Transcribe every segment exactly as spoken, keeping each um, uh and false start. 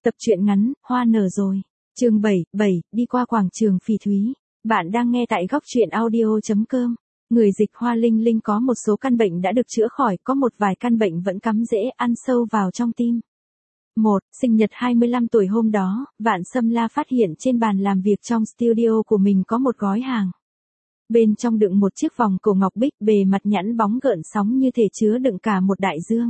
Tập truyện ngắn, Hoa nở rồi. Chương bảy, bảy, đi qua quảng trường Phỉ Thúy. Bạn đang nghe tại góc truyện audio chấm com. Người dịch Hoa Linh Linh có một số căn bệnh đã được chữa khỏi, có một vài căn bệnh vẫn cắm rễ ăn sâu vào trong tim. một. Sinh nhật hai mươi lăm tuổi hôm đó, Vạn Sâm La phát hiện trên bàn làm việc trong studio của mình có một gói hàng. Bên trong đựng một chiếc vòng cổ ngọc bích bề mặt nhẵn bóng gợn sóng như thể chứa đựng cả một đại dương.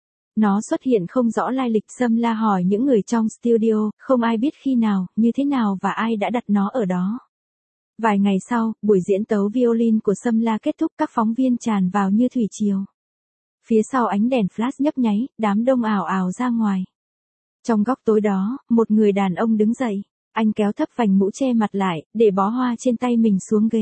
Nó xuất hiện không rõ lai lịch. Sâm La hỏi những người trong studio, không ai biết khi nào, như thế nào và ai đã đặt nó ở đó. Vài ngày sau, buổi diễn tấu violin của Sâm La kết thúc, các phóng viên tràn vào như thủy triều. Phía sau ánh đèn flash nhấp nháy, đám đông ào ào ra ngoài. Trong góc tối đó, một người đàn ông đứng dậy. Anh kéo thấp vành mũ che mặt lại, để bó hoa trên tay mình xuống ghế.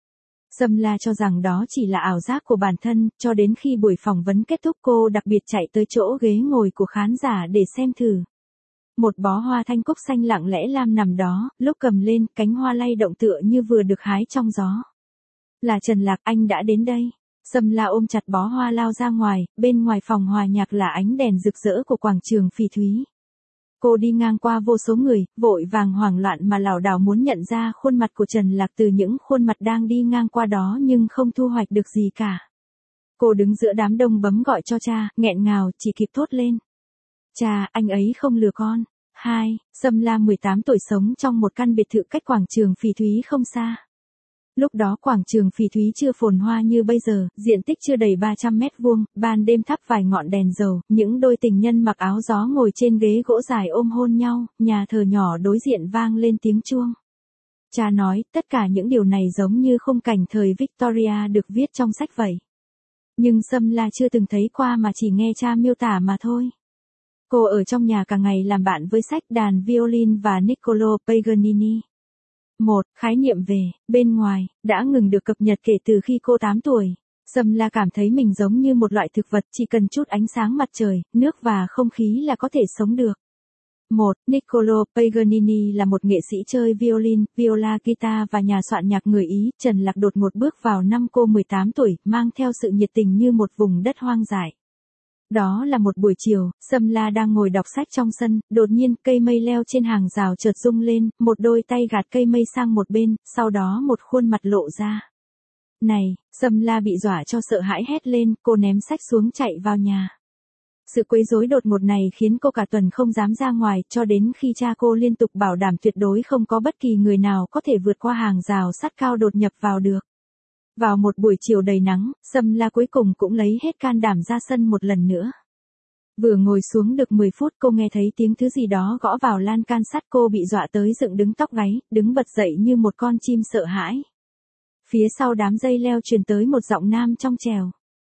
Sâm La cho rằng đó chỉ là ảo giác của bản thân, cho đến khi buổi phỏng vấn kết thúc cô đặc biệt chạy tới chỗ ghế ngồi của khán giả để xem thử. Một bó hoa thanh cúc xanh lặng lẽ lam nằm đó, lúc cầm lên, cánh hoa lay động tựa như vừa được hái trong gió. Là Trần Lạc, anh đã đến đây. Sâm La ôm chặt bó hoa lao ra ngoài, bên ngoài phòng hòa nhạc là ánh đèn rực rỡ của quảng trường Phỉ Thúy. Cô đi ngang qua vô số người, vội vàng hoảng loạn mà lảo đảo muốn nhận ra khuôn mặt của Trần Lạc từ những khuôn mặt đang đi ngang qua đó nhưng không thu hoạch được gì cả. Cô đứng giữa đám đông bấm gọi cho cha, nghẹn ngào, chỉ kịp thốt lên. Cha, anh ấy không lừa con. Hai, Sâm La mười tám tuổi sống trong một căn biệt thự cách quảng trường Phỉ Thúy không xa. Lúc đó quảng trường Phỉ Thúy chưa phồn hoa như bây giờ, diện tích chưa đầy ba trăm mét vuông, ban đêm thắp vài ngọn đèn dầu, những đôi tình nhân mặc áo gió ngồi trên ghế gỗ dài ôm hôn nhau, nhà thờ nhỏ đối diện vang lên tiếng chuông. Cha nói, tất cả những điều này giống như khung cảnh thời Victoria được viết trong sách vậy. Nhưng Sâm La chưa từng thấy qua mà chỉ nghe cha miêu tả mà thôi. Cô ở trong nhà cả ngày làm bạn với sách, đàn violin và Niccolò Paganini. một. Khái niệm về, bên ngoài, đã ngừng được cập nhật kể từ khi cô tám tuổi. Sâm La cảm thấy mình giống như một loại thực vật, chỉ cần chút ánh sáng mặt trời, nước và không khí là có thể sống được. một. Niccolò Paganini là một nghệ sĩ chơi violin, viola, guitar và nhà soạn nhạc người Ý. Trần Lạc đột ngột bước vào năm cô mười tám tuổi, mang theo sự nhiệt tình như một vùng đất hoang dại. Đó là một buổi chiều, Sâm La đang ngồi đọc sách trong sân, đột nhiên cây mây leo trên hàng rào chợt rung lên, một đôi tay gạt cây mây sang một bên, sau đó một khuôn mặt lộ ra. Này, Sâm La bị dọa cho sợ hãi hét lên, cô ném sách xuống chạy vào nhà. Sự quấy rối đột ngột này khiến cô cả tuần không dám ra ngoài, cho đến khi cha cô liên tục bảo đảm tuyệt đối không có bất kỳ người nào có thể vượt qua hàng rào sắt cao đột nhập vào được. Vào một buổi chiều đầy nắng, Sâm La cuối cùng cũng lấy hết can đảm ra sân một lần nữa. Vừa ngồi xuống được mười phút cô nghe thấy tiếng thứ gì đó gõ vào lan can sắt, cô bị dọa tới dựng đứng tóc gáy, đứng bật dậy như một con chim sợ hãi. Phía sau đám dây leo truyền tới một giọng nam trong trẻo.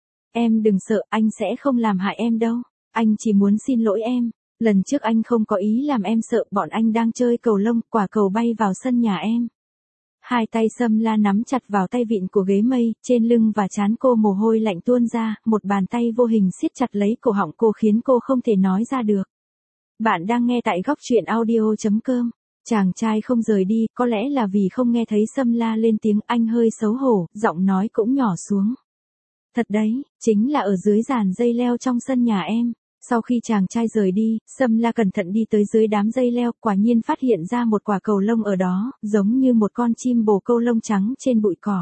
Em đừng sợ, anh sẽ không làm hại em đâu. Anh chỉ muốn xin lỗi em. Lần trước anh không có ý làm em sợ, bọn anh đang chơi cầu lông, quả cầu bay vào sân nhà em. Hai tay Sâm La nắm chặt vào tay vịn của ghế mây, trên lưng và trán cô mồ hôi lạnh tuôn ra, một bàn tay vô hình siết chặt lấy cổ họng cô khiến cô không thể nói ra được. Bạn đang nghe tại góc truyện audio chấm com. Chàng trai không rời đi, có lẽ là vì không nghe thấy Sâm La lên tiếng, anh hơi xấu hổ, giọng nói cũng nhỏ xuống. Thật đấy, chính là ở dưới giàn dây leo trong sân nhà em. Sau khi chàng trai rời đi, Sâm La cẩn thận đi tới dưới đám dây leo, quả nhiên phát hiện ra một quả cầu lông ở đó, giống như một con chim bồ câu lông trắng trên bụi cỏ.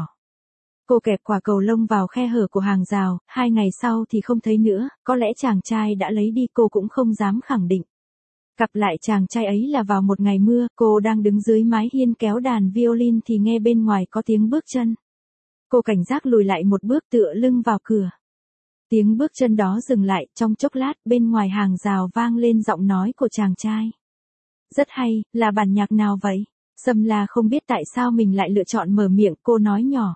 Cô kẹp quả cầu lông vào khe hở của hàng rào, hai ngày sau thì không thấy nữa, có lẽ chàng trai đã lấy đi, cô cũng không dám khẳng định. Gặp lại chàng trai ấy là vào một ngày mưa, cô đang đứng dưới mái hiên kéo đàn violin thì nghe bên ngoài có tiếng bước chân. Cô cảnh giác lùi lại một bước tựa lưng vào cửa. Tiếng bước chân đó dừng lại, trong chốc lát, bên ngoài hàng rào vang lên giọng nói của chàng trai. Rất hay, là bản nhạc nào vậy? Sâm La không biết tại sao mình lại lựa chọn mở miệng, cô nói nhỏ.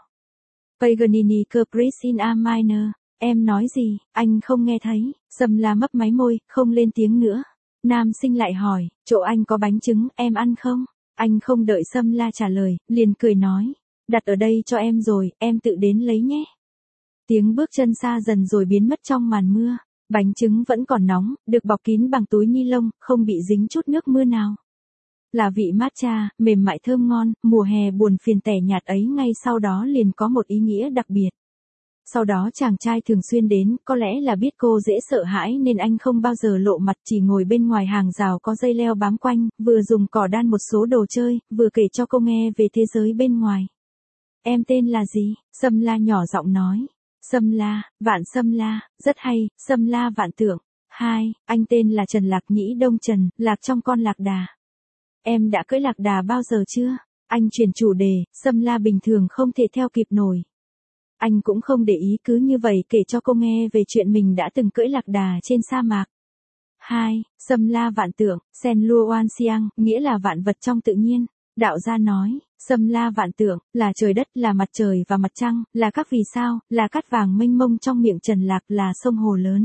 Paganini Caprice in A minor. Em nói gì, anh không nghe thấy. Sâm La mấp máy môi, không lên tiếng nữa. Nam sinh lại hỏi, chỗ anh có bánh trứng, em ăn không? Anh không đợi Sâm La trả lời, liền cười nói. Đặt ở đây cho em rồi, em tự đến lấy nhé. Tiếng bước chân xa dần rồi biến mất trong màn mưa. Bánh trứng vẫn còn nóng, được bọc kín bằng túi ni lông, không bị dính chút nước mưa nào. Là vị matcha, mềm mại thơm ngon, mùa hè buồn phiền tẻ nhạt ấy ngay sau đó liền có một ý nghĩa đặc biệt. Sau đó chàng trai thường xuyên đến, có lẽ là biết cô dễ sợ hãi nên anh không bao giờ lộ mặt, chỉ ngồi bên ngoài hàng rào có dây leo bám quanh, vừa dùng cỏ đan một số đồ chơi, vừa kể cho cô nghe về thế giới bên ngoài. Em tên là gì? Sâm La nhỏ giọng nói. Sâm La, Vạn Sâm La, rất hay, Sâm La Vạn Tượng. Hai, anh tên là Trần Lạc Nhĩ Đông Trần, lạc trong con lạc đà. Em đã cưỡi lạc đà bao giờ chưa? Anh chuyển chủ đề, Sâm La bình thường không thể theo kịp nổi. Anh cũng không để ý, cứ như vậy kể cho cô nghe về chuyện mình đã từng cưỡi lạc đà trên sa mạc. Hai, Sâm La Vạn Tượng, Sen Lua Oan Siang, nghĩa là vạn vật trong tự nhiên. Đạo gia nói, Sâm La Vạn Tượng, là trời đất, là mặt trời và mặt trăng, là các vì sao, là cát vàng mênh mông trong miệng Trần Lạc, là sông hồ lớn.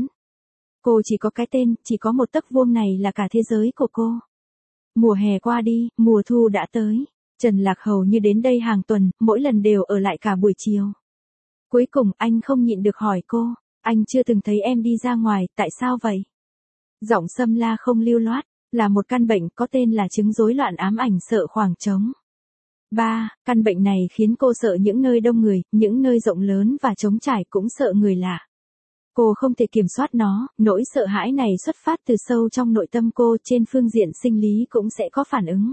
Cô chỉ có cái tên, chỉ có một tấc vuông này là cả thế giới của cô. Mùa hè qua đi, mùa thu đã tới. Trần Lạc hầu như đến đây hàng tuần, mỗi lần đều ở lại cả buổi chiều. Cuối cùng anh không nhịn được hỏi cô, anh chưa từng thấy em đi ra ngoài, tại sao vậy? Giọng Sâm La không lưu loát, là một căn bệnh có tên là chứng rối loạn ám ảnh sợ khoảng trống. ba. Căn bệnh này khiến cô sợ những nơi đông người, những nơi rộng lớn và trống trải, cũng sợ người lạ. Cô không thể kiểm soát nó, nỗi sợ hãi này xuất phát từ sâu trong nội tâm cô, trên phương diện sinh lý cũng sẽ có phản ứng.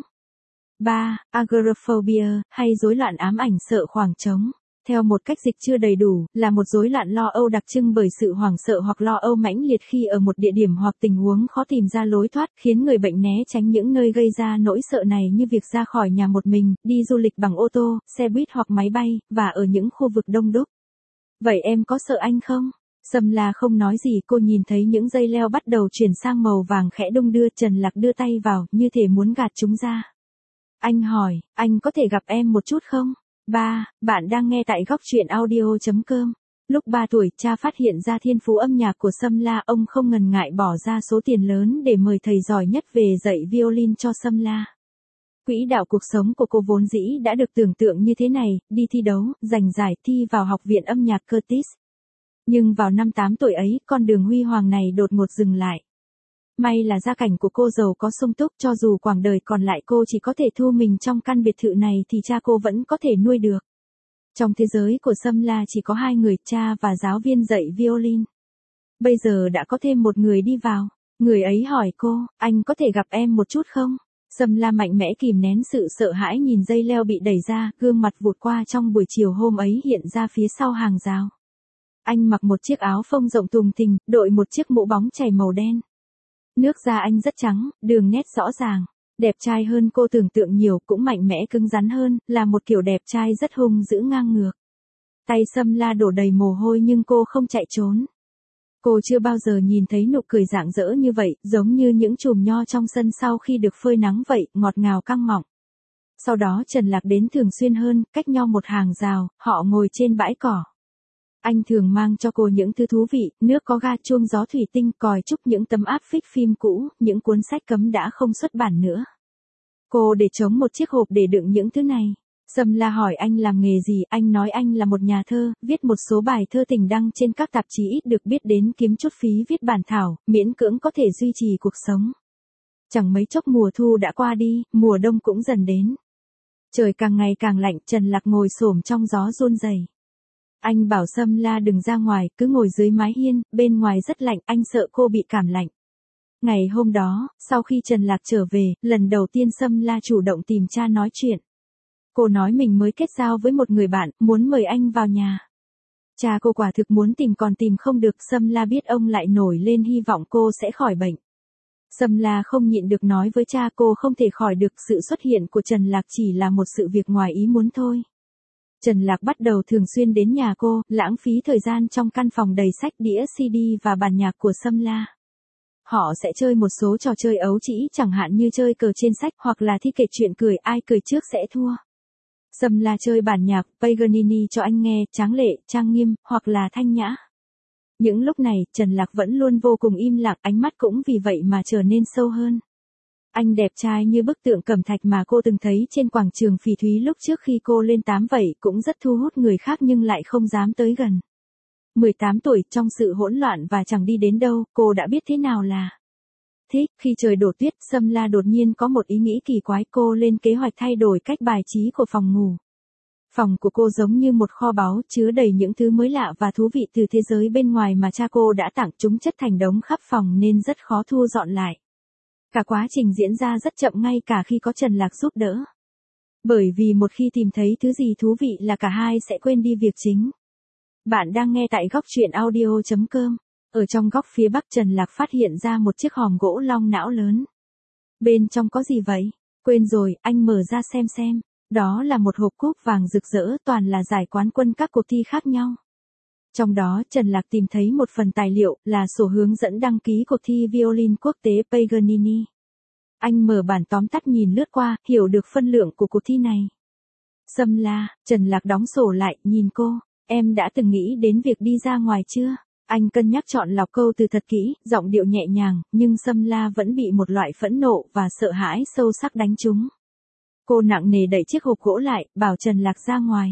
ba. Agoraphobia, hay rối loạn ám ảnh sợ khoảng trống. Theo một cách dịch chưa đầy đủ, là một rối loạn lo âu đặc trưng bởi sự hoảng sợ hoặc lo âu mãnh liệt khi ở một địa điểm hoặc tình huống khó tìm ra lối thoát, khiến người bệnh né tránh những nơi gây ra nỗi sợ này như việc ra khỏi nhà một mình, đi du lịch bằng ô tô, xe buýt hoặc máy bay, và ở những khu vực đông đúc. Vậy em có sợ anh không? Sâm La không nói gì, cô nhìn thấy những dây leo bắt đầu chuyển sang màu vàng khẽ đung đưa, Trần Lạc đưa tay vào, như thể muốn gạt chúng ra. Anh hỏi, anh có thể gặp em một chút không? ba. Bạn đang nghe tại góc truyện audio chấm com. Lúc ba tuổi, cha phát hiện ra thiên phú âm nhạc của Sâm La, ông không ngần ngại bỏ ra số tiền lớn để mời thầy giỏi nhất về dạy violin cho Sâm La. Quỹ đạo cuộc sống của cô vốn dĩ đã được tưởng tượng như thế này, đi thi đấu, giành giải, thi vào học viện âm nhạc Curtis. Nhưng vào năm tám tuổi ấy, con đường huy hoàng này đột ngột dừng lại. May là gia cảnh của cô giàu có sung túc, cho dù quãng đời còn lại cô chỉ có thể thu mình trong căn biệt thự này thì cha cô vẫn có thể nuôi được. Trong thế giới của Sâm La chỉ có hai người, cha và giáo viên dạy violin. Bây giờ đã có thêm một người đi vào. Người ấy hỏi cô, anh có thể gặp em một chút không? Sâm La mạnh mẽ kìm nén sự sợ hãi, nhìn dây leo bị đẩy ra, gương mặt vụt qua trong buổi chiều hôm ấy hiện ra phía sau hàng rào. Anh mặc một chiếc áo phông rộng thùng thình, đội một chiếc mũ bóng chảy màu đen. Nước da anh rất trắng, đường nét rõ ràng. Đẹp trai hơn cô tưởng tượng nhiều, cũng mạnh mẽ cứng rắn hơn, là một kiểu đẹp trai rất hung dữ ngang ngược. Tay Sâm La đổ đầy mồ hôi nhưng cô không chạy trốn. Cô chưa bao giờ nhìn thấy nụ cười rạng rỡ như vậy, giống như những chùm nho trong sân sau khi được phơi nắng vậy, ngọt ngào căng mọng. Sau đó Trần Lạc đến thường xuyên hơn, cách nhau một hàng rào, họ ngồi trên bãi cỏ. Anh thường mang cho cô những thứ thú vị, nước có ga, chuông gió thủy tinh, còi trúc, những tấm áp phích phim cũ, những cuốn sách cấm đã không xuất bản nữa. Cô để trống một chiếc hộp để đựng những thứ này. Sâm La hỏi anh làm nghề gì, anh nói anh là một nhà thơ, viết một số bài thơ tình đăng trên các tạp chí ít được biết đến, kiếm chút phí viết bản thảo, miễn cưỡng có thể duy trì cuộc sống. Chẳng mấy chốc mùa thu đã qua đi, mùa đông cũng dần đến. Trời càng ngày càng lạnh, Trần Lạc ngồi xổm trong gió run rẩy. Anh bảo Sâm La đừng ra ngoài, cứ ngồi dưới mái hiên, bên ngoài rất lạnh, anh sợ cô bị cảm lạnh. Ngày hôm đó, sau khi Trần Lạc trở về, lần đầu tiên Sâm La chủ động tìm cha nói chuyện. Cô nói mình mới kết giao với một người bạn, muốn mời anh vào nhà. Cha cô quả thực muốn tìm còn tìm không được, Sâm La biết ông lại nổi lên hy vọng cô sẽ khỏi bệnh. Sâm La không nhịn được nói với cha cô không thể khỏi được, sự xuất hiện của Trần Lạc chỉ là một sự việc ngoài ý muốn thôi. Trần Lạc bắt đầu thường xuyên đến nhà cô, lãng phí thời gian trong căn phòng đầy sách, đĩa xê đê và bản nhạc của Sâm La. Họ sẽ chơi một số trò chơi ấu trĩ, chẳng hạn như chơi cờ trên sách, hoặc là thi kể chuyện cười, ai cười trước sẽ thua. Sâm La chơi bản nhạc Paganini cho anh nghe, tráng lệ, trang nghiêm, hoặc là thanh nhã. Những lúc này, Trần Lạc vẫn luôn vô cùng im lặng, ánh mắt cũng vì vậy mà trở nên sâu hơn. Anh đẹp trai như bức tượng cẩm thạch mà cô từng thấy trên quảng trường Phỉ Thúy lúc trước khi cô lên tám vậy, cũng rất thu hút người khác nhưng lại không dám tới gần. mười tám tuổi, trong sự hỗn loạn và chẳng đi đến đâu, cô đã biết thế nào là thích. Khi trời đổ tuyết, Sâm La đột nhiên có một ý nghĩ kỳ quái, cô lên kế hoạch thay đổi cách bài trí của phòng ngủ. Phòng của cô giống như một kho báu chứa đầy những thứ mới lạ và thú vị từ thế giới bên ngoài mà cha cô đã tặng, chúng chất thành đống khắp phòng nên rất khó thu dọn lại. Cả quá trình diễn ra rất chậm ngay cả khi có Trần Lạc giúp đỡ. Bởi vì một khi tìm thấy thứ gì thú vị là cả hai sẽ quên đi việc chính. Bạn đang nghe tại góc truyện audio chấm com. Ở trong góc phía bắc Trần Lạc phát hiện ra một chiếc hòm gỗ long não lớn. Bên trong có gì vậy? Quên rồi, anh mở ra xem xem. Đó là một hộp cúp vàng rực rỡ, toàn là giải quán quân các cuộc thi khác nhau. Trong đó Trần Lạc tìm thấy một phần tài liệu là sổ hướng dẫn đăng ký cuộc thi violin quốc tế Paganini. Anh mở bản tóm tắt nhìn lướt qua, hiểu được phân lượng của cuộc thi này. Sâm La, Trần Lạc đóng sổ lại, nhìn cô, em đã từng nghĩ đến việc đi ra ngoài chưa? Anh cân nhắc chọn lọc câu từ thật kỹ, giọng điệu nhẹ nhàng, nhưng Sâm La vẫn bị một loại phẫn nộ và sợ hãi sâu sắc đánh trúng. Cô nặng nề đẩy chiếc hộp gỗ lại, bảo Trần Lạc ra ngoài.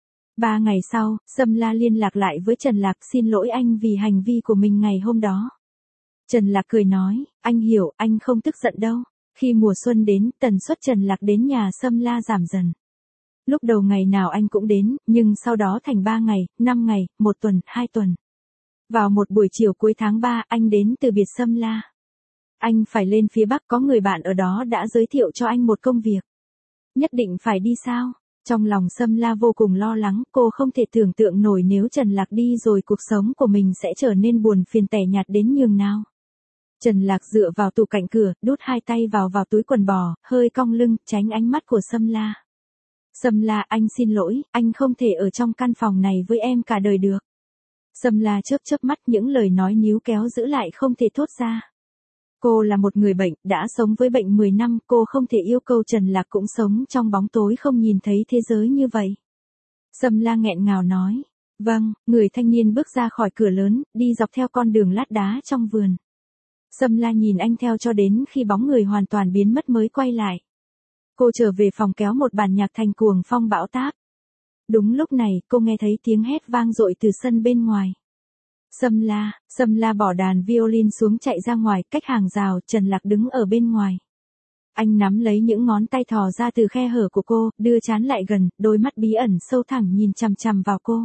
Ba ngày sau, Sâm La liên lạc lại với Trần Lạc, xin lỗi anh vì hành vi của mình ngày hôm đó. Trần Lạc cười nói, anh hiểu, anh không tức giận đâu. Khi mùa xuân đến, tần suất Trần Lạc đến nhà Sâm La giảm dần. Lúc đầu ngày nào anh cũng đến, nhưng sau đó thành ba ngày, năm ngày, một tuần, hai tuần. Vào một buổi chiều cuối tháng ba, anh đến từ biệt Sâm La. Anh phải lên phía Bắc, có người bạn ở đó đã giới thiệu cho anh một công việc. Nhất định phải đi sao? Trong lòng Sâm La vô cùng lo lắng, cô không thể tưởng tượng nổi nếu Trần Lạc đi rồi cuộc sống của mình sẽ trở nên buồn phiền tẻ nhạt đến nhường nào. Trần Lạc dựa vào tủ cạnh cửa, đút hai tay vào vào túi quần bò, hơi cong lưng, tránh ánh mắt của Sâm La. Sâm La, anh xin lỗi, anh không thể ở trong căn phòng này với em cả đời được. Sâm La chớp chớp mắt, những lời nói níu kéo giữ lại không thể thốt ra. Cô là một người bệnh, đã sống với bệnh mười năm, cô không thể yêu cầu Trần Lạc cũng sống trong bóng tối không nhìn thấy thế giới như vậy. Sâm La nghẹn ngào nói, vâng, người thanh niên bước ra khỏi cửa lớn, đi dọc theo con đường lát đá trong vườn. Sâm La nhìn anh theo cho đến khi bóng người hoàn toàn biến mất mới quay lại. Cô trở về phòng kéo một bản nhạc thành cuồng phong bão táp. Đúng lúc này, cô nghe thấy tiếng hét vang dội từ sân bên ngoài. Sâm La, Sâm La bỏ đàn violin xuống chạy ra ngoài, cách hàng rào, Trần Lạc đứng ở bên ngoài. Anh nắm lấy những ngón tay thò ra từ khe hở của cô, đưa trán lại gần, đôi mắt bí ẩn sâu thẳm nhìn chằm chằm vào cô.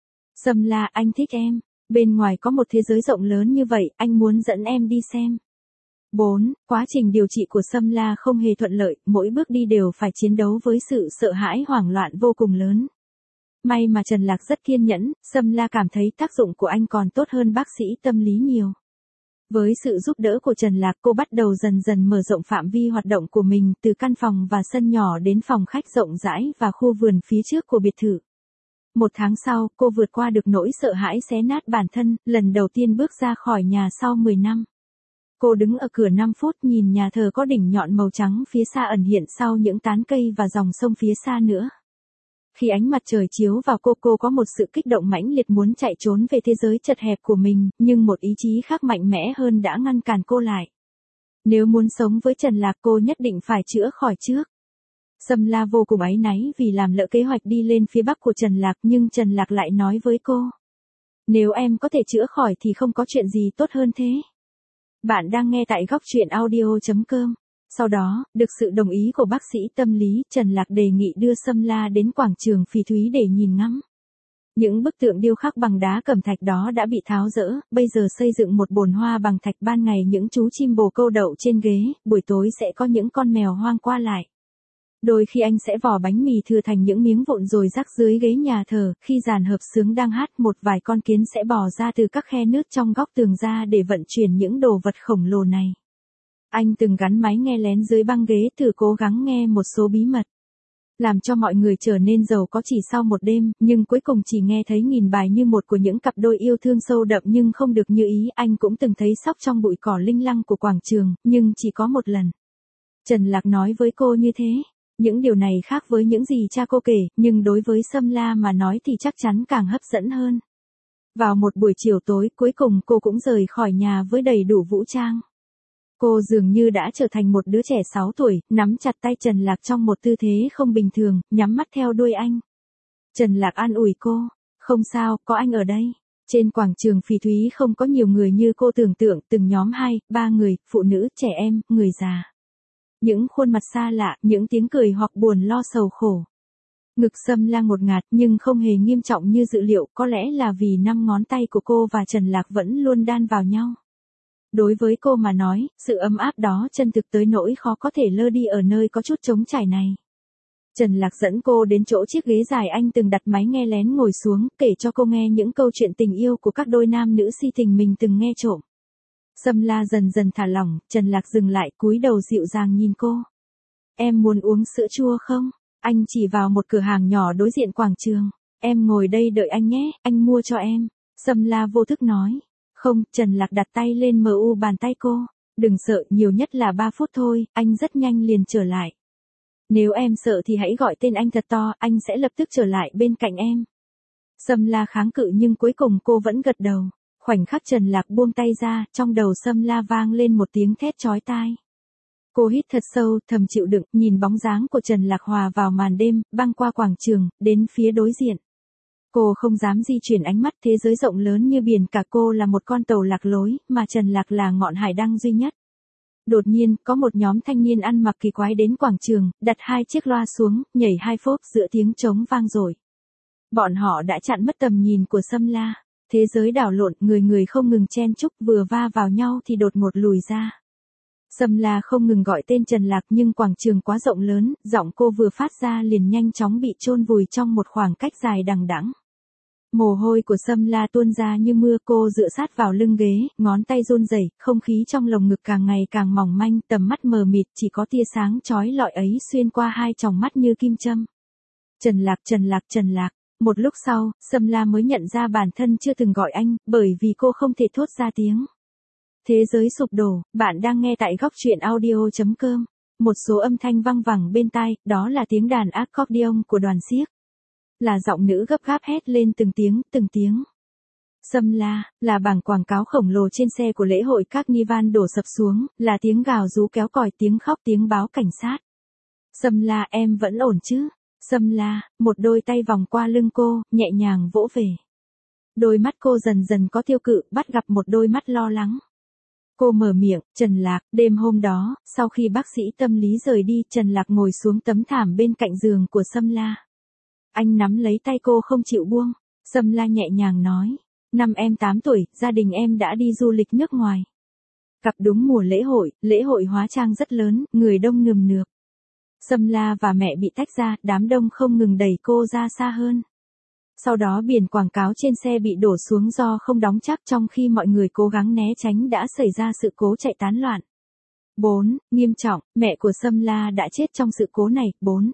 Sâm La, anh thích em. Bên ngoài có một thế giới rộng lớn như vậy, anh muốn dẫn em đi xem. bốn. Quá trình điều trị của Sâm La không hề thuận lợi, mỗi bước đi đều phải chiến đấu với sự sợ hãi hoảng loạn vô cùng lớn. May mà Trần Lạc rất kiên nhẫn, Sâm La cảm thấy tác dụng của anh còn tốt hơn bác sĩ tâm lý nhiều. Với sự giúp đỡ của Trần Lạc, cô bắt đầu dần dần mở rộng phạm vi hoạt động của mình, từ căn phòng và sân nhỏ đến phòng khách rộng rãi và khu vườn phía trước của biệt thự. Một tháng sau, cô vượt qua được nỗi sợ hãi xé nát bản thân, lần đầu tiên bước ra khỏi nhà sau mười năm. Cô đứng ở cửa năm phút nhìn nhà thờ có đỉnh nhọn màu trắng phía xa ẩn hiện sau những tán cây và dòng sông phía xa nữa. Khi ánh mặt trời chiếu vào cô, cô có một sự kích động mãnh liệt muốn chạy trốn về thế giới chật hẹp của mình, nhưng một ý chí khác mạnh mẽ hơn đã ngăn cản cô lại. Nếu muốn sống với Trần Lạc, cô nhất định phải chữa khỏi trước. Sâm La vô cùng áy náy vì làm lỡ kế hoạch đi lên phía Bắc của Trần Lạc, nhưng Trần Lạc lại nói với cô. Nếu em có thể chữa khỏi thì không có chuyện gì tốt hơn thế. Bạn đang nghe tại góc truyện audio chấm com. Sau đó, được sự đồng ý của bác sĩ tâm lý, Trần Lạc đề nghị đưa Sâm La đến quảng trường Phỉ Thúy để nhìn ngắm. Những bức tượng điêu khắc bằng đá cẩm thạch đó đã bị tháo dỡ, bây giờ xây dựng một bồn hoa bằng thạch, ban ngày những chú chim bồ câu đậu trên ghế, buổi tối sẽ có những con mèo hoang qua lại. Đôi khi anh sẽ vò bánh mì thừa thành những miếng vụn rồi rắc dưới ghế nhà thờ, khi dàn hợp xướng đang hát, một vài con kiến sẽ bò ra từ các khe nứt trong góc tường ra để vận chuyển những đồ vật khổng lồ này. Anh từng gắn máy nghe lén dưới băng ghế, thử cố gắng nghe một số bí mật. Làm cho mọi người trở nên giàu có chỉ sau một đêm, nhưng cuối cùng chỉ nghe thấy nghìn bài như một của những cặp đôi yêu thương sâu đậm nhưng không được như ý. Anh cũng từng thấy sóc trong bụi cỏ linh lăng của quảng trường, nhưng chỉ có một lần. Trần Lạc nói với cô như thế. Những điều này khác với những gì cha cô kể, nhưng đối với Sâm La mà nói thì chắc chắn càng hấp dẫn hơn. Vào một buổi chiều tối, cuối cùng cô cũng rời khỏi nhà với đầy đủ vũ trang. Cô dường như đã trở thành một đứa trẻ sáu tuổi, nắm chặt tay Trần Lạc trong một tư thế không bình thường, nhắm mắt theo đuôi anh. Trần Lạc an ủi cô, không sao, có anh ở đây. Trên quảng trường Phỉ Thúy không có nhiều người như cô tưởng tượng, từng nhóm hai, ba người, phụ nữ, trẻ em, người già. Những khuôn mặt xa lạ, những tiếng cười hoặc buồn lo sầu khổ. Ngực Sâm La ngột ngạt nhưng không hề nghiêm trọng như dự liệu, có lẽ là vì năm ngón tay của cô và Trần Lạc vẫn luôn đan vào nhau. Đối với cô mà nói, sự ấm áp đó chân thực tới nỗi khó có thể lơ đi ở nơi có chút trống trải này. Trần Lạc dẫn cô đến chỗ chiếc ghế dài anh từng đặt máy nghe lén ngồi xuống, kể cho cô nghe những câu chuyện tình yêu của các đôi nam nữ si tình mình từng nghe trộm. Sâm La dần dần thả lỏng, Trần Lạc dừng lại cúi đầu dịu dàng nhìn cô. Em muốn uống sữa chua không? Anh chỉ vào một cửa hàng nhỏ đối diện quảng trường. Em ngồi đây đợi anh nhé, anh mua cho em. Sâm La vô thức nói. Không, Trần Lạc đặt tay lên mờ u bàn tay cô. Đừng sợ, nhiều nhất là ba phút thôi, anh rất nhanh liền trở lại. Nếu em sợ thì hãy gọi tên anh thật to, anh sẽ lập tức trở lại bên cạnh em. Sâm La kháng cự nhưng cuối cùng cô vẫn gật đầu. Khoảnh khắc Trần Lạc buông tay ra, trong đầu Sâm La vang lên một tiếng thét chói tai. Cô hít thật sâu, thầm chịu đựng, nhìn bóng dáng của Trần Lạc hòa vào màn đêm, băng qua quảng trường, đến phía đối diện. Cô không dám di chuyển ánh mắt, thế giới rộng lớn như biển cả, cô là một con tàu lạc lối, mà Trần Lạc là ngọn hải đăng duy nhất. Đột nhiên, có một nhóm thanh niên ăn mặc kỳ quái đến quảng trường, đặt hai chiếc loa xuống, nhảy hai phốp giữa tiếng trống vang dội. Bọn họ đã chặn mất tầm nhìn của Sâm La. Thế giới đảo lộn, người người không ngừng chen chúc, vừa va vào nhau thì đột ngột lùi ra. Sâm La không ngừng gọi tên Trần Lạc nhưng quảng trường quá rộng lớn, giọng cô vừa phát ra liền nhanh chóng bị chôn vùi trong một khoảng cách dài đằng đẵng. Mồ hôi của Sâm La tuôn ra như mưa, cô dựa sát vào lưng ghế, ngón tay run rẩy, không khí trong lồng ngực càng ngày càng mỏng manh, tầm mắt mờ mịt, chỉ có tia sáng chói lọi ấy xuyên qua hai tròng mắt như kim châm. Trần Lạc, Trần Lạc, Trần Lạc. Một lúc sau, Sâm La mới nhận ra bản thân chưa từng gọi anh, bởi vì cô không thể thốt ra tiếng. Thế giới sụp đổ, bạn đang nghe tại góc truyện audio chấm com. Một số âm thanh văng vẳng bên tai, đó là tiếng đàn accordion của Đoàn Xiếc. Là giọng nữ gấp gáp hét lên từng tiếng, từng tiếng. Sâm La, là bảng quảng cáo khổng lồ trên xe của lễ hội Carnival đổ sập xuống, là tiếng gào rú kéo còi, tiếng khóc, tiếng báo cảnh sát. Sâm La, em vẫn ổn chứ? Sâm La, một đôi tay vòng qua lưng cô, nhẹ nhàng vỗ về. Đôi mắt cô dần dần có tiêu cự, bắt gặp một đôi mắt lo lắng. Cô mở miệng, Trần Lạc, đêm hôm đó, sau khi bác sĩ tâm lý rời đi, Trần Lạc ngồi xuống tấm thảm bên cạnh giường của Sâm La. Anh nắm lấy tay cô không chịu buông. Sâm La nhẹ nhàng nói, năm em tám tuổi, gia đình em đã đi du lịch nước ngoài. Gặp đúng mùa lễ hội, lễ hội hóa trang rất lớn, người đông nườm nượp. Sâm La và mẹ bị tách ra, đám đông không ngừng đẩy cô ra xa hơn. Sau đó biển quảng cáo trên xe bị đổ xuống do không đóng chắc, trong khi mọi người cố gắng né tránh đã xảy ra sự cố chạy tán loạn. bốn. Nghiêm trọng, mẹ của Sâm La đã chết trong sự cố này. bốn.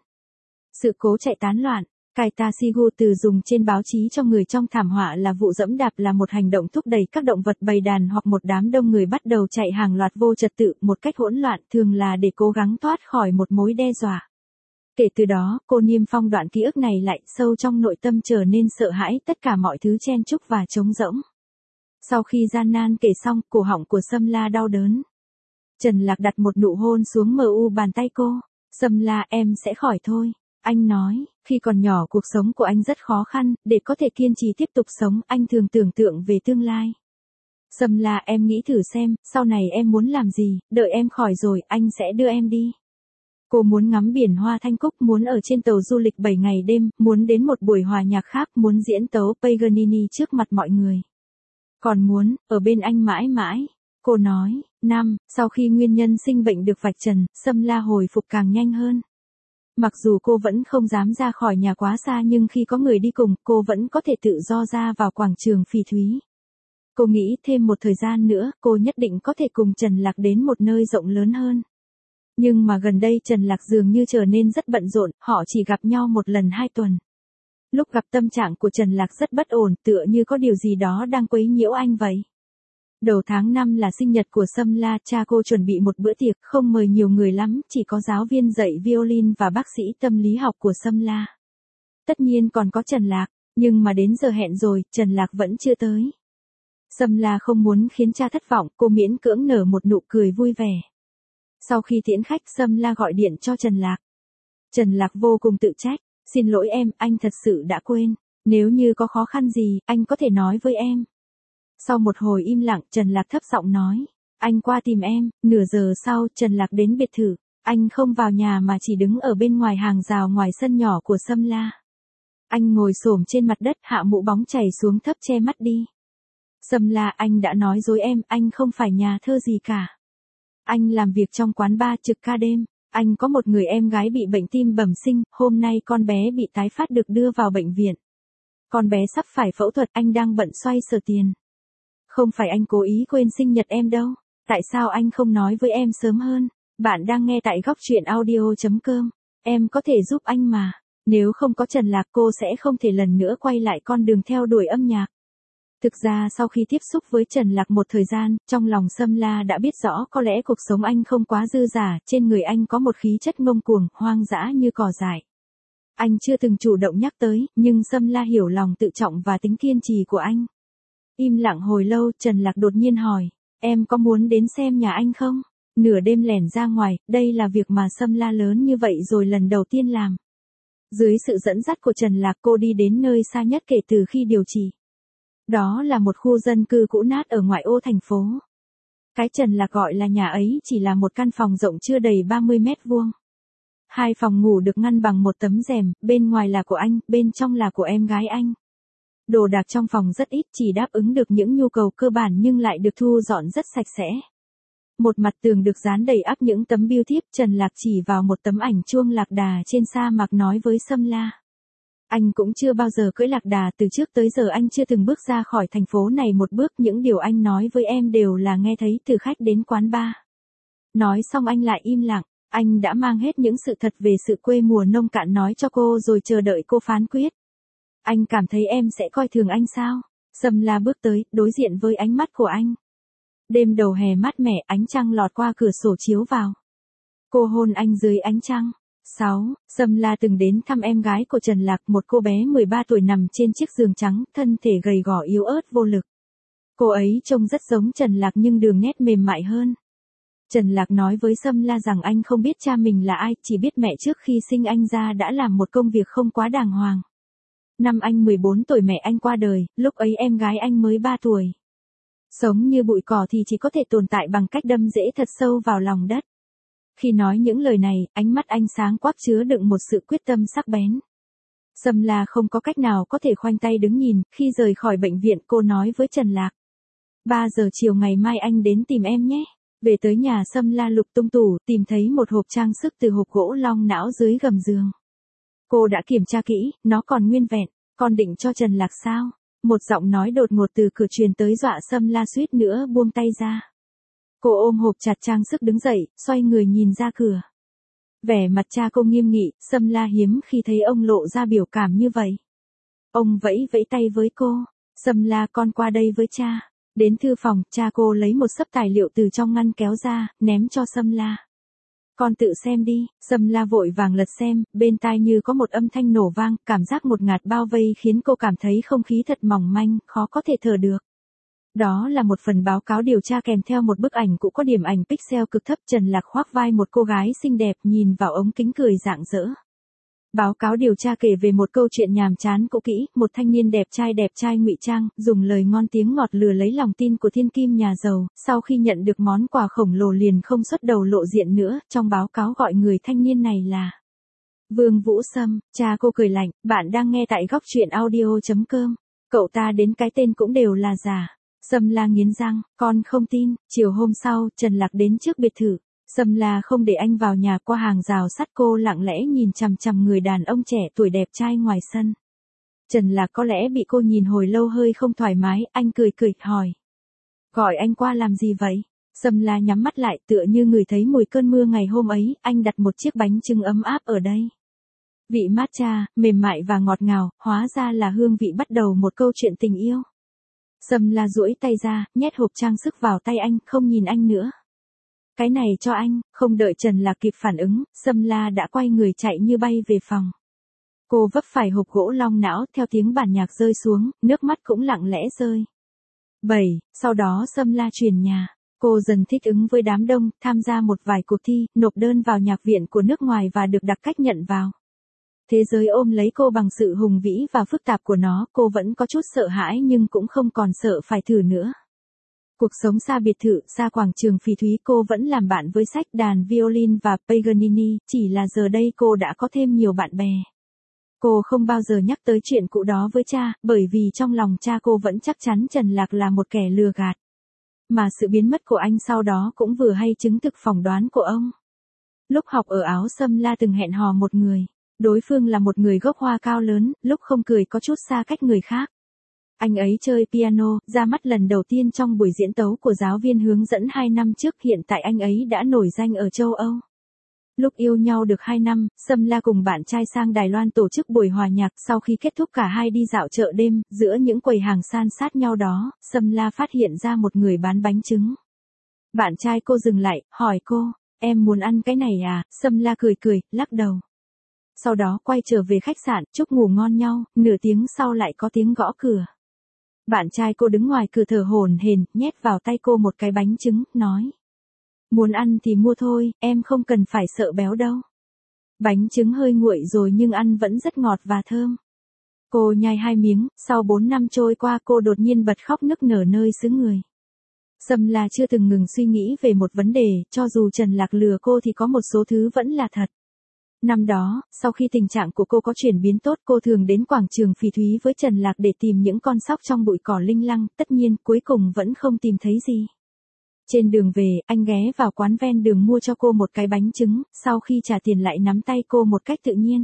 Sự cố chạy tán loạn. Kaita Shigu từ dùng trên báo chí cho người trong thảm họa là vụ dẫm đạp là một hành động thúc đẩy các động vật bầy đàn hoặc một đám đông người bắt đầu chạy hàng loạt vô trật tự một cách hỗn loạn, thường là để cố gắng thoát khỏi một mối đe dọa. Kể từ đó, cô niêm phong đoạn ký ức này lại, sâu trong nội tâm trở nên sợ hãi, tất cả mọi thứ chen chúc và trống rỗng. Sau khi gian nan kể xong, cổ họng của Sâm La đau đớn. Trần Lạc đặt một nụ hôn xuống mờ u bàn tay cô. Sâm La, em sẽ khỏi thôi. Anh nói, khi còn nhỏ cuộc sống của anh rất khó khăn, để có thể kiên trì tiếp tục sống, anh thường tưởng tượng về tương lai. Sâm La, em nghĩ thử xem, sau này em muốn làm gì, đợi em khỏi rồi, anh sẽ đưa em đi. Cô muốn ngắm biển hoa Thanh Cúc, muốn ở trên tàu du lịch bảy ngày đêm, muốn đến một buổi hòa nhạc khác, muốn diễn tấu Paganini trước mặt mọi người. Còn muốn, ở bên anh mãi mãi. Cô nói, năm, sau khi nguyên nhân sinh bệnh được vạch trần, Sâm La hồi phục càng nhanh hơn. Mặc dù cô vẫn không dám ra khỏi nhà quá xa nhưng khi có người đi cùng, cô vẫn có thể tự do ra vào quảng trường Phỉ Thúy. Cô nghĩ thêm một thời gian nữa, cô nhất định có thể cùng Trần Lạc đến một nơi rộng lớn hơn. Nhưng mà gần đây Trần Lạc dường như trở nên rất bận rộn, họ chỉ gặp nhau một lần hai tuần. Lúc gặp tâm trạng của Trần Lạc rất bất ổn, tựa như có điều gì đó đang quấy nhiễu anh vậy. Đầu tháng năm là sinh nhật của Sâm La, cha cô chuẩn bị một bữa tiệc, không mời nhiều người lắm, chỉ có giáo viên dạy violin và bác sĩ tâm lý học của Sâm La. Tất nhiên còn có Trần Lạc, nhưng mà đến giờ hẹn rồi, Trần Lạc vẫn chưa tới. Sâm La không muốn khiến cha thất vọng, cô miễn cưỡng nở một nụ cười vui vẻ. Sau khi tiễn khách, Sâm La gọi điện cho Trần Lạc. Trần Lạc vô cùng tự trách, xin lỗi em, anh thật sự đã quên, nếu như có khó khăn gì, anh có thể nói với em. Sau một hồi im lặng, Trần Lạc thấp giọng nói, anh qua tìm em. Nửa giờ sau, Trần Lạc đến biệt thự. Anh không vào nhà mà chỉ đứng ở bên ngoài hàng rào ngoài sân nhỏ của Sâm La. Anh ngồi xổm trên mặt đất, hạ mũ bóng chảy xuống thấp che mắt đi. Sâm La, anh đã nói dối em, anh không phải nhà thơ gì cả. Anh làm việc trong quán bar trực ca đêm. Anh có một người em gái bị bệnh tim bẩm sinh, hôm nay con bé bị tái phát được đưa vào bệnh viện. Con bé sắp phải phẫu thuật, anh đang bận xoay sở tiền. Không phải anh cố ý quên sinh nhật em đâu. Tại sao anh không nói với em sớm hơn? Bạn đang nghe tại góc truyện audio chấm com. Em có thể giúp anh mà. Nếu không có Trần Lạc cô sẽ không thể lần nữa quay lại con đường theo đuổi âm nhạc. Thực ra sau khi tiếp xúc với Trần Lạc một thời gian, trong lòng Sâm La đã biết rõ có lẽ cuộc sống anh không quá dư dả, trên người anh có một khí chất ngông cuồng, hoang dã như cỏ dại. Anh chưa từng chủ động nhắc tới, nhưng Sâm La hiểu lòng tự trọng và tính kiên trì của anh. Im lặng hồi lâu, Trần Lạc đột nhiên hỏi, em có muốn đến xem nhà anh không? Nửa đêm lẻn ra ngoài, đây là việc mà Sâm La lớn như vậy rồi lần đầu tiên làm. Dưới sự dẫn dắt của Trần Lạc cô đi đến nơi xa nhất kể từ khi điều trị. Đó là một khu dân cư cũ nát ở ngoại ô thành phố. Cái Trần Lạc gọi là nhà ấy chỉ là một căn phòng rộng chưa đầy ba mươi mét vuông. Hai phòng ngủ được ngăn bằng một tấm rèm, bên ngoài là của anh, bên trong là của em gái anh. Đồ đạc trong phòng rất ít, chỉ đáp ứng được những nhu cầu cơ bản nhưng lại được thu dọn rất sạch sẽ. Một mặt tường được dán đầy ắp những tấm bưu thiếp, Trần Lạc chỉ vào một tấm ảnh chuông lạc đà trên sa mạc nói với Sâm La. Anh cũng chưa bao giờ cưỡi lạc đà, từ trước tới giờ anh chưa từng bước ra khỏi thành phố này một bước, những điều anh nói với em đều là nghe thấy từ khách đến quán bar. Nói xong anh lại im lặng, anh đã mang hết những sự thật về sự quê mùa nông cạn nói cho cô rồi chờ đợi cô phán quyết. Anh cảm thấy em sẽ coi thường anh sao? Sâm La bước tới, đối diện với ánh mắt của anh. Đêm đầu hè mát mẻ, ánh trăng lọt qua cửa sổ chiếu vào. Cô hôn anh dưới ánh trăng. sáu. Sâm La từng đến thăm em gái của Trần Lạc, một cô bé mười ba tuổi nằm trên chiếc giường trắng, thân thể gầy gò yếu ớt vô lực. Cô ấy trông rất giống Trần Lạc nhưng đường nét mềm mại hơn. Trần Lạc nói với Sâm La rằng anh không biết cha mình là ai, chỉ biết mẹ trước khi sinh anh ra đã làm một công việc không quá đàng hoàng. Năm anh mười bốn tuổi mẹ anh qua đời, lúc ấy em gái anh mới ba tuổi. Sống như bụi cỏ thì chỉ có thể tồn tại bằng cách đâm rễ thật sâu vào lòng đất. Khi nói những lời này, ánh mắt anh sáng quắc chứa đựng một sự quyết tâm sắc bén. Sâm La không có cách nào có thể khoanh tay đứng nhìn, khi rời khỏi bệnh viện cô nói với Trần Lạc. ba giờ chiều ngày mai anh đến tìm em nhé. Về tới nhà Sâm La lục tung tủ, tìm thấy một hộp trang sức từ hộp gỗ long não dưới gầm giường. Cô đã kiểm tra kỹ, nó còn nguyên vẹn. Con định cho Trần Lạc sao? Một giọng nói đột ngột từ cửa truyền tới dọa Sâm La suýt nữa buông tay ra. Cô ôm hộp chặt trang sức đứng dậy, xoay người nhìn ra cửa. Vẻ mặt cha cô nghiêm nghị, Sâm La hiếm khi thấy ông lộ ra biểu cảm như vậy. Ông vẫy vẫy tay với cô. Sâm La, con qua đây với cha. Đến thư phòng, cha cô lấy một xấp tài liệu từ trong ngăn kéo ra, ném cho Sâm La. Con tự xem đi. Sâm La vội vàng lật xem, bên tai như có một âm thanh nổ vang, cảm giác ngột ngạt bao vây khiến cô cảm thấy không khí thật mỏng manh, khó có thể thở được. Đó là một phần báo cáo điều tra kèm theo một bức ảnh cũ có điểm ảnh pixel cực thấp. Trần Lạc khoác vai một cô gái xinh đẹp nhìn vào ống kính cười rạng rỡ. Báo cáo điều tra kể về một câu chuyện nhàm chán cũ kỹ, một thanh niên đẹp trai đẹp trai ngụy trang, dùng lời ngon tiếng ngọt lừa lấy lòng tin của thiên kim nhà giàu, sau khi nhận được món quà khổng lồ liền không xuất đầu lộ diện nữa, trong báo cáo gọi người thanh niên này là Vương Vũ Sâm. Cha cô cười lạnh, bạn đang nghe tại góc truyện audio chấm com, cậu ta đến cái tên cũng đều là giả. Sâm La nghiến răng, con không tin. Chiều hôm sau, Trần Lạc đến trước biệt thự. Sâm La không để anh vào nhà, qua hàng rào sắt cô lặng lẽ nhìn chằm chằm người đàn ông trẻ tuổi đẹp trai ngoài sân. Trần Lạc có lẽ bị cô nhìn hồi lâu hơi không thoải mái, anh cười cười, hỏi. Gọi anh qua làm gì vậy? Sâm La nhắm mắt lại tựa như người thấy mùi cơn mưa ngày hôm ấy, anh đặt một chiếc bánh chưng ấm áp ở đây. Vị matcha, mềm mại và ngọt ngào, hóa ra là hương vị bắt đầu một câu chuyện tình yêu. Sâm La duỗi tay ra, nhét hộp trang sức vào tay anh, không nhìn anh nữa. Cái này cho anh. Không đợi Trần Lạc kịp phản ứng, Sâm La đã quay người chạy như bay về phòng. Cô vấp phải hộp gỗ long não, theo tiếng bản nhạc rơi xuống, nước mắt cũng lặng lẽ rơi. bảy. Sau đó Sâm La chuyển nhà. Cô dần thích ứng với đám đông, tham gia một vài cuộc thi, nộp đơn vào nhạc viện của nước ngoài và được đặc cách nhận vào. Thế giới ôm lấy cô bằng sự hùng vĩ và phức tạp của nó, cô vẫn có chút sợ hãi nhưng cũng không còn sợ phải thử nữa. Cuộc sống xa biệt thự, xa quảng trường phỉ thúy, cô vẫn làm bạn với sách, đàn violin và Paganini, chỉ là giờ đây cô đã có thêm nhiều bạn bè. Cô không bao giờ nhắc tới chuyện cũ đó với cha, bởi vì trong lòng cha cô vẫn chắc chắn Trần Lạc là một kẻ lừa gạt. Mà sự biến mất của anh sau đó cũng vừa hay chứng thực phỏng đoán của ông. Lúc học ở Áo Sâm La từng hẹn hò một người. Đối phương là một người gốc Hoa cao lớn, lúc không cười có chút xa cách người khác. Anh ấy chơi piano, ra mắt lần đầu tiên trong buổi diễn tấu của giáo viên hướng dẫn hai năm trước, hiện tại anh ấy đã nổi danh ở châu Âu. Lúc yêu nhau được hai năm, Sâm La cùng bạn trai sang Đài Loan tổ chức buổi hòa nhạc, sau khi kết thúc cả hai đi dạo chợ đêm, giữa những quầy hàng san sát nhau đó, Sâm La phát hiện ra một người bán bánh trứng. Bạn trai cô dừng lại, hỏi cô, em muốn ăn cái này à? Sâm La cười cười, lắc đầu. Sau đó quay trở về khách sạn, chúc ngủ ngon nhau, nửa tiếng sau lại có tiếng gõ cửa. Bạn trai cô đứng ngoài cửa thở hổn hển, nhét vào tay cô một cái bánh trứng, nói. Muốn ăn thì mua thôi, em không cần phải sợ béo đâu. Bánh trứng hơi nguội rồi nhưng ăn vẫn rất ngọt và thơm. Cô nhai hai miếng, sau bốn năm trôi qua cô đột nhiên bật khóc nức nở nơi xứ người. Sâm La chưa từng ngừng suy nghĩ về một vấn đề, cho dù Trần Lạc lừa cô thì có một số thứ vẫn là thật. Năm đó, sau khi tình trạng của cô có chuyển biến tốt, cô thường đến quảng trường phỉ thúy với Trần Lạc để tìm những con sóc trong bụi cỏ linh lăng, tất nhiên cuối cùng vẫn không tìm thấy gì. Trên đường về, anh ghé vào quán ven đường mua cho cô một cái bánh trứng, sau khi trả tiền lại nắm tay cô một cách tự nhiên.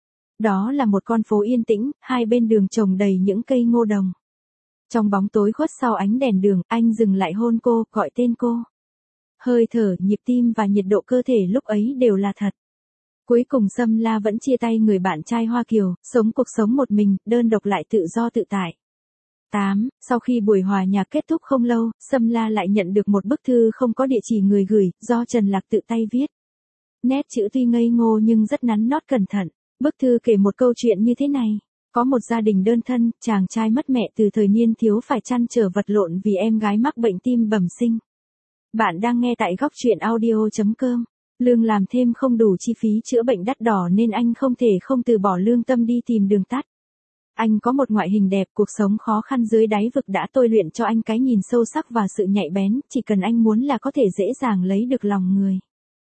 Đó là một con phố yên tĩnh, hai bên đường trồng đầy những cây ngô đồng. Trong bóng tối khuất sau ánh đèn đường, anh dừng lại hôn cô, gọi tên cô. Hơi thở, nhịp tim và nhiệt độ cơ thể lúc ấy đều là thật. Cuối cùng Sâm La vẫn chia tay người bạn trai Hoa Kiều, sống cuộc sống một mình, đơn độc lại tự do tự tại. tám. Sau khi buổi hòa nhạc kết thúc không lâu, Sâm La lại nhận được một bức thư không có địa chỉ người gửi, do Trần Lạc tự tay viết. Nét chữ tuy ngây ngô nhưng rất nắn nót cẩn thận. Bức thư kể một câu chuyện như thế này. Có một gia đình đơn thân, chàng trai mất mẹ từ thời niên thiếu phải trăn trở vật lộn vì em gái mắc bệnh tim bẩm sinh. Bạn đang nghe tại góc truyện audio chấm com. Lương làm thêm không đủ chi phí chữa bệnh đắt đỏ nên anh không thể không từ bỏ lương tâm đi tìm đường tắt. Anh có một ngoại hình đẹp, cuộc sống khó khăn dưới đáy vực đã tôi luyện cho anh cái nhìn sâu sắc và sự nhạy bén, chỉ cần anh muốn là có thể dễ dàng lấy được lòng người.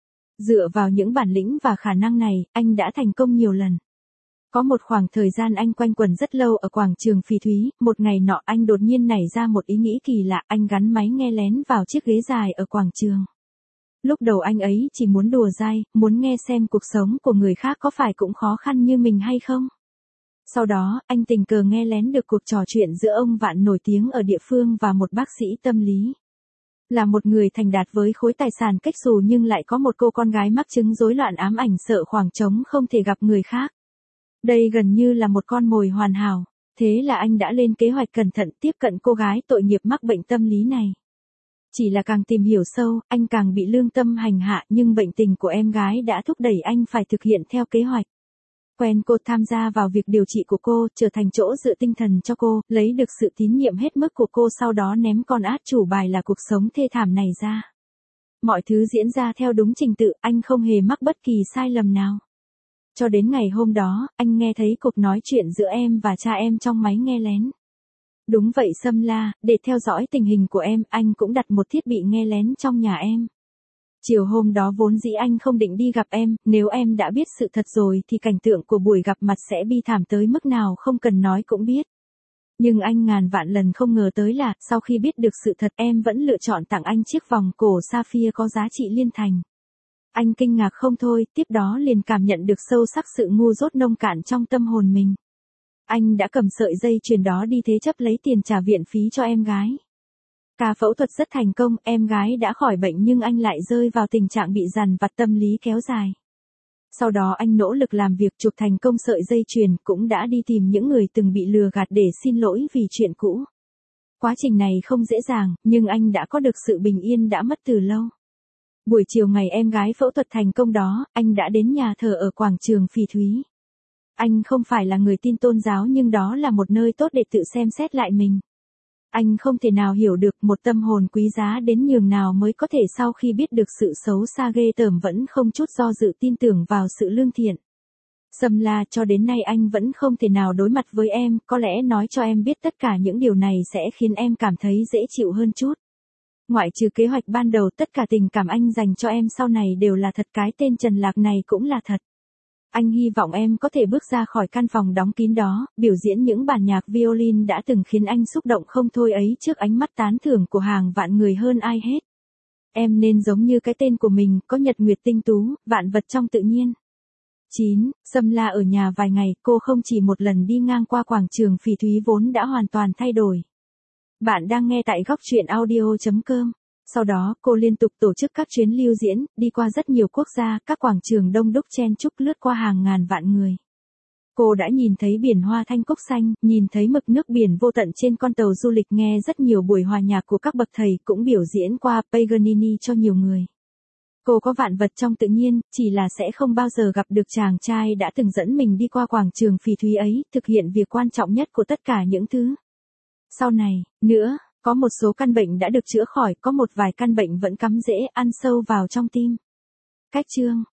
Dựa vào những bản lĩnh và khả năng này, anh đã thành công nhiều lần. Có một khoảng thời gian anh quanh quẩn rất lâu ở quảng trường phỉ thúy, một ngày nọ anh đột nhiên nảy ra một ý nghĩ kỳ lạ, anh gắn máy nghe lén vào chiếc ghế dài ở quảng trường. Lúc đầu anh ấy chỉ muốn đùa dai, muốn nghe xem cuộc sống của người khác có phải cũng khó khăn như mình hay không. Sau đó, anh tình cờ nghe lén được cuộc trò chuyện giữa ông Vạn nổi tiếng ở địa phương và một bác sĩ tâm lý. Là một người thành đạt với khối tài sản cách xù nhưng lại có một cô con gái mắc chứng rối loạn ám ảnh sợ khoảng trống không thể gặp người khác. Đây gần như là một con mồi hoàn hảo. Thế là anh đã lên kế hoạch cẩn thận tiếp cận cô gái tội nghiệp mắc bệnh tâm lý này. Chỉ là càng tìm hiểu sâu, anh càng bị lương tâm hành hạ, nhưng bệnh tình của em gái đã thúc đẩy anh phải thực hiện theo kế hoạch. Quen cô, tham gia vào việc điều trị của cô, trở thành chỗ dựa tinh thần cho cô, lấy được sự tín nhiệm hết mức của cô, sau đó ném con át chủ bài là cuộc sống thê thảm này ra. Mọi thứ diễn ra theo đúng trình tự, anh không hề mắc bất kỳ sai lầm nào. Cho đến ngày hôm đó, anh nghe thấy cuộc nói chuyện giữa em và cha em trong máy nghe lén. Đúng vậy Sâm La, để theo dõi tình hình của em, anh cũng đặt một thiết bị nghe lén trong nhà em. Chiều hôm đó vốn dĩ anh không định đi gặp em, nếu em đã biết sự thật rồi thì cảnh tượng của buổi gặp mặt sẽ bi thảm tới mức nào không cần nói cũng biết. Nhưng anh ngàn vạn lần không ngờ tới là, sau khi biết được sự thật em vẫn lựa chọn tặng anh chiếc vòng cổ sapphire có giá trị liên thành. Anh kinh ngạc không thôi, tiếp đó liền cảm nhận được sâu sắc sự ngu dốt nông cạn trong tâm hồn mình. Anh đã cầm sợi dây chuyền đó đi thế chấp lấy tiền trả viện phí cho em gái. Ca phẫu thuật rất thành công, em gái đã khỏi bệnh nhưng anh lại rơi vào tình trạng bị dằn vặt tâm lý kéo dài. Sau đó anh nỗ lực làm việc chụp thành công sợi dây chuyền, cũng đã đi tìm những người từng bị lừa gạt để xin lỗi vì chuyện cũ. Quá trình này không dễ dàng, nhưng anh đã có được sự bình yên đã mất từ lâu. Buổi chiều ngày em gái phẫu thuật thành công đó, anh đã đến nhà thờ ở quảng trường phỉ thúy. Anh không phải là người tin tôn giáo nhưng đó là một nơi tốt để tự xem xét lại mình. Anh không thể nào hiểu được một tâm hồn quý giá đến nhường nào mới có thể sau khi biết được sự xấu xa ghê tởm vẫn không chút do dự tin tưởng vào sự lương thiện. Sâm La, cho đến nay anh vẫn không thể nào đối mặt với em, có lẽ nói cho em biết tất cả những điều này sẽ khiến em cảm thấy dễ chịu hơn chút. Ngoại trừ kế hoạch ban đầu, tất cả tình cảm anh dành cho em sau này đều là thật, cái tên Trần Lạc này cũng là thật. Anh hy vọng em có thể bước ra khỏi căn phòng đóng kín đó, biểu diễn những bản nhạc violin đã từng khiến anh xúc động không thôi ấy trước ánh mắt tán thưởng của hàng vạn người hơn ai hết. Em nên giống như cái tên của mình, có nhật nguyệt tinh tú, vạn vật trong tự nhiên. chín. Sâm La ở nhà vài ngày, cô không chỉ một lần đi ngang qua quảng trường Phỉ Thúy vốn đã hoàn toàn thay đổi. Bạn đang nghe tại góc truyện audio chấm com. Sau đó, cô liên tục tổ chức các chuyến lưu diễn, đi qua rất nhiều quốc gia, các quảng trường đông đúc chen chúc lướt qua hàng ngàn vạn người. Cô đã nhìn thấy biển hoa thanh cúc xanh, nhìn thấy mực nước biển vô tận trên con tàu du lịch, nghe rất nhiều buổi hòa nhạc của các bậc thầy cũng biểu diễn qua Paganini cho nhiều người. Cô có vạn vật trong tự nhiên, chỉ là sẽ không bao giờ gặp được chàng trai đã từng dẫn mình đi qua quảng trường Phỉ Thúy ấy, thực hiện việc quan trọng nhất của tất cả những thứ. Sau này, nữa, có một số căn bệnh đã được chữa khỏi, có một vài căn bệnh vẫn cắm rễ, ăn sâu vào trong tim. Cách chương